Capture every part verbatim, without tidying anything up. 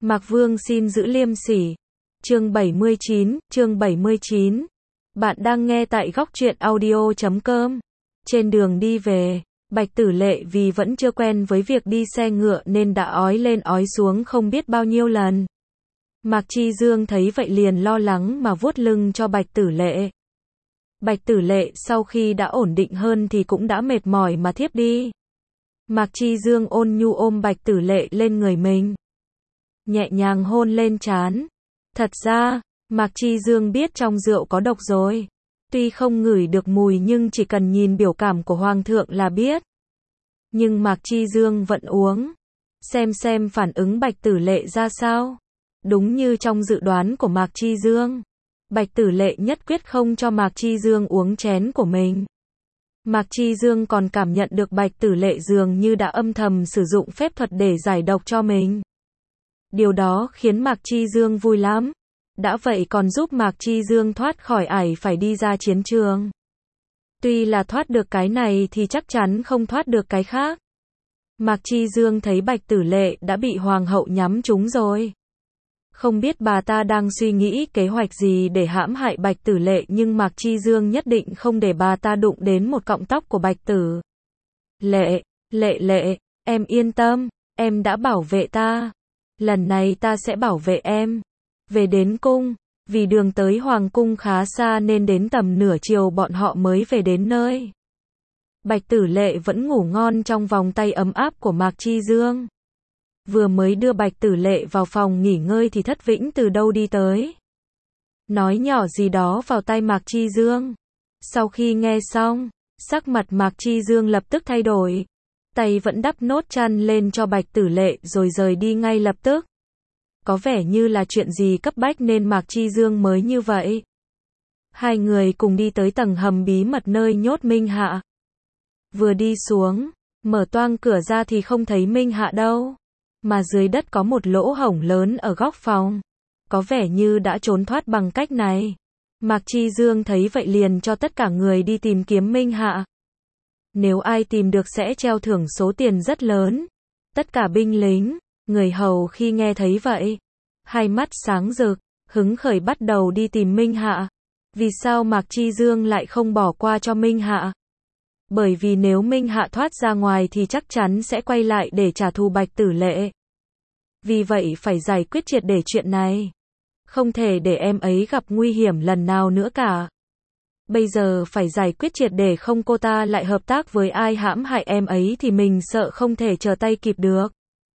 Mạc Vương xin giữ liêm sỉ. Chương bảy mươi chín, chương bảy mươi chín. Bạn đang nghe tại góc truyện audio chấm com. Trên đường đi về, Bạch Tử Lệ vì vẫn chưa quen với việc đi xe ngựa nên đã ói lên ói xuống không biết bao nhiêu lần. Mạc Chi Dương thấy vậy liền lo lắng mà vuốt lưng cho Bạch Tử Lệ. Bạch Tử Lệ sau khi đã ổn định hơn thì cũng đã mệt mỏi mà thiếp đi. Mạc Chi Dương ôn nhu ôm Bạch Tử Lệ lên người mình, nhẹ nhàng hôn lên trán. Thật ra, Mạc Chi Dương biết trong rượu có độc rồi. Tuy không ngửi được mùi nhưng chỉ cần nhìn biểu cảm của Hoàng thượng là biết. Nhưng Mạc Chi Dương vẫn uống. Xem xem phản ứng Bạch Tử Lệ ra sao. Đúng như trong dự đoán của Mạc Chi Dương. Bạch Tử Lệ nhất quyết không cho Mạc Chi Dương uống chén của mình. Mạc Chi Dương còn cảm nhận được Bạch Tử Lệ dường như đã âm thầm sử dụng phép thuật để giải độc cho mình. Điều đó khiến Mạc Chi Dương vui lắm. Đã vậy còn giúp Mạc Chi Dương thoát khỏi ải phải đi ra chiến trường. Tuy là thoát được cái này thì chắc chắn không thoát được cái khác. Mạc Chi Dương thấy Bạch Tử Lệ đã bị Hoàng hậu nhắm trúng rồi. Không biết bà ta đang suy nghĩ kế hoạch gì để hãm hại Bạch Tử Lệ, nhưng Mạc Chi Dương nhất định không để bà ta đụng đến một cọng tóc của Bạch Tử Lệ. Lệ Lệ, em yên tâm, em đã bảo vệ ta. Lần này ta sẽ bảo vệ em. Về đến cung, vì đường tới Hoàng cung khá xa nên đến tầm nửa chiều bọn họ mới về đến nơi. Bạch Tử Lệ vẫn ngủ ngon trong vòng tay ấm áp của Mạc Chi Dương. Vừa mới đưa Bạch Tử Lệ vào phòng nghỉ ngơi thì Thất Vĩnh từ đâu đi tới. Nói nhỏ gì đó vào tai Mạc Chi Dương. Sau khi nghe xong, sắc mặt Mạc Chi Dương lập tức thay đổi. Tay vẫn đắp nốt chăn lên cho Bạch Tử Lệ rồi rời đi ngay lập tức. Có vẻ như là chuyện gì cấp bách nên Mạc Chi Dương mới như vậy. Hai người cùng đi tới tầng hầm bí mật nơi nhốt Minh Hạ. Vừa đi xuống, mở toang cửa ra thì không thấy Minh Hạ đâu. Mà dưới đất có một lỗ hổng lớn ở góc phòng. Có vẻ như đã trốn thoát bằng cách này. Mạc Chi Dương thấy vậy liền cho tất cả người đi tìm kiếm Minh Hạ. Nếu ai tìm được sẽ treo thưởng số tiền rất lớn. Tất cả binh lính, người hầu khi nghe thấy vậy, hai mắt sáng rực, hứng khởi bắt đầu đi tìm Minh Hạ. Vì sao Mạc Chi Dương lại không bỏ qua cho Minh Hạ? Bởi vì nếu Minh Hạ thoát ra ngoài thì chắc chắn sẽ quay lại để trả thù Bạch Tử Lệ. Vì vậy phải giải quyết triệt để chuyện này. Không thể để em ấy gặp nguy hiểm lần nào nữa cả. Bây giờ phải giải quyết triệt để, không cô ta lại hợp tác với ai hãm hại em ấy thì mình sợ không thể trở tay kịp được.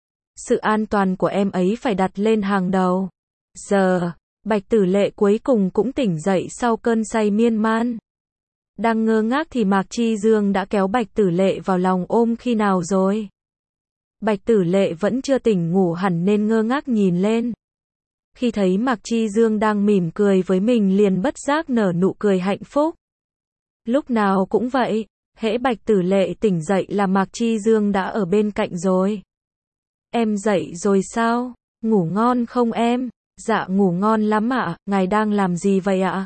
Sự an toàn của em ấy phải đặt lên hàng đầu. Giờ, Bạch Tử Lệ cuối cùng cũng tỉnh dậy sau cơn say miên man. Đang ngơ ngác thì Mạc Chi Dương đã kéo Bạch Tử Lệ vào lòng ôm khi nào rồi. Bạch Tử Lệ vẫn chưa tỉnh ngủ hẳn nên ngơ ngác nhìn lên. Khi thấy Mạc Chi Dương đang mỉm cười với mình liền bất giác nở nụ cười hạnh phúc. Lúc nào cũng vậy, hễ Bạch Tử Lệ tỉnh dậy là Mạc Chi Dương đã ở bên cạnh rồi. Em dậy rồi sao? Ngủ ngon không em? Dạ ngủ ngon lắm ạ, ngài đang làm gì vậy ạ?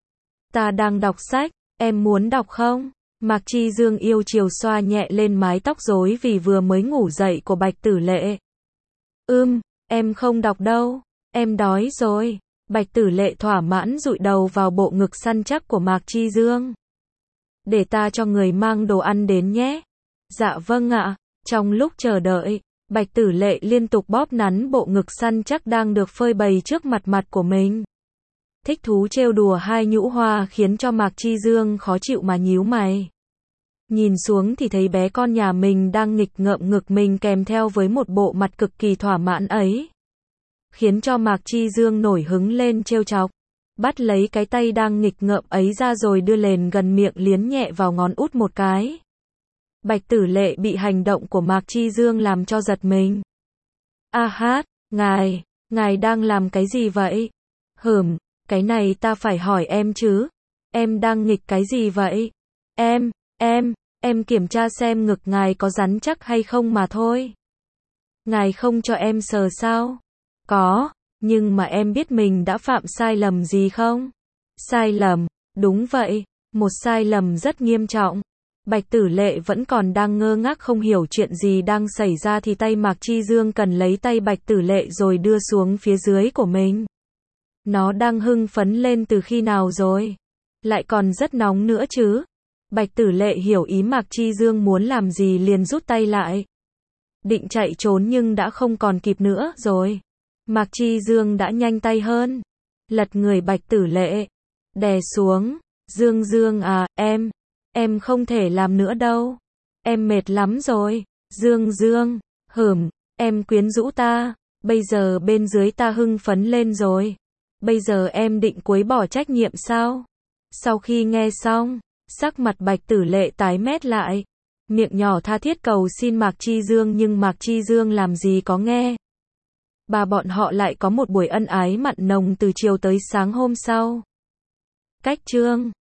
Ta đang đọc sách, em muốn đọc không? Mạc Chi Dương yêu chiều xoa nhẹ lên mái tóc rối vì vừa mới ngủ dậy của Bạch Tử Lệ. Ưm, em không đọc đâu, em đói rồi. Bạch Tử Lệ thỏa mãn dụi đầu vào bộ ngực săn chắc của Mạc Chi Dương. Để ta cho người mang đồ ăn đến nhé. Dạ vâng ạ. Trong lúc chờ đợi, Bạch Tử Lệ liên tục bóp nắn bộ ngực săn chắc đang được phơi bày trước mặt mặt của mình. Thích thú trêu đùa hai nhũ hoa khiến cho Mạc Chi Dương khó chịu mà nhíu mày. Nhìn xuống thì thấy bé con nhà mình đang nghịch ngợm ngực mình kèm theo với một bộ mặt cực kỳ thỏa mãn ấy. Khiến cho Mạc Chi Dương nổi hứng lên trêu chọc. Bắt lấy cái tay đang nghịch ngợm ấy ra rồi đưa lên gần miệng liếm nhẹ vào ngón út một cái. Bạch Tử Lệ bị hành động của Mạc Chi Dương làm cho giật mình. A hát, ngài, ngài đang làm cái gì vậy? Hừm, cái này ta phải hỏi em chứ. Em đang nghịch cái gì vậy? Em, em, em kiểm tra xem ngực ngài có rắn chắc hay không mà thôi. Ngài không cho em sờ sao? Có, nhưng mà em biết mình đã phạm sai lầm gì không? Sai lầm, đúng vậy, một sai lầm rất nghiêm trọng. Bạch Tử Lệ vẫn còn đang ngơ ngác không hiểu chuyện gì đang xảy ra thì tay Mạc Chi Dương cần lấy tay Bạch Tử Lệ rồi đưa xuống phía dưới của mình. Nó đang hưng phấn lên từ khi nào rồi? Lại còn rất nóng nữa chứ? Bạch Tử Lệ hiểu ý Mạc Chi Dương muốn làm gì liền rút tay lại. Định chạy trốn nhưng đã không còn kịp nữa rồi. Mạc Chi Dương đã nhanh tay hơn. Lật người Bạch Tử Lệ. Đè xuống. Dương Dương à, em. Em không thể làm nữa đâu. Em mệt lắm rồi. Dương Dương. Hửm, em quyến rũ ta. Bây giờ bên dưới ta hưng phấn lên rồi. Bây giờ em định cúi bỏ trách nhiệm sao? Sau khi nghe xong, sắc mặt Bạch Tử Lệ tái mét lại. Miệng nhỏ tha thiết cầu xin Mạc Chi Dương nhưng Mạc Chi Dương làm gì có nghe. Bà bọn họ lại có một buổi ân ái mặn nồng từ chiều tới sáng hôm sau. Cách chương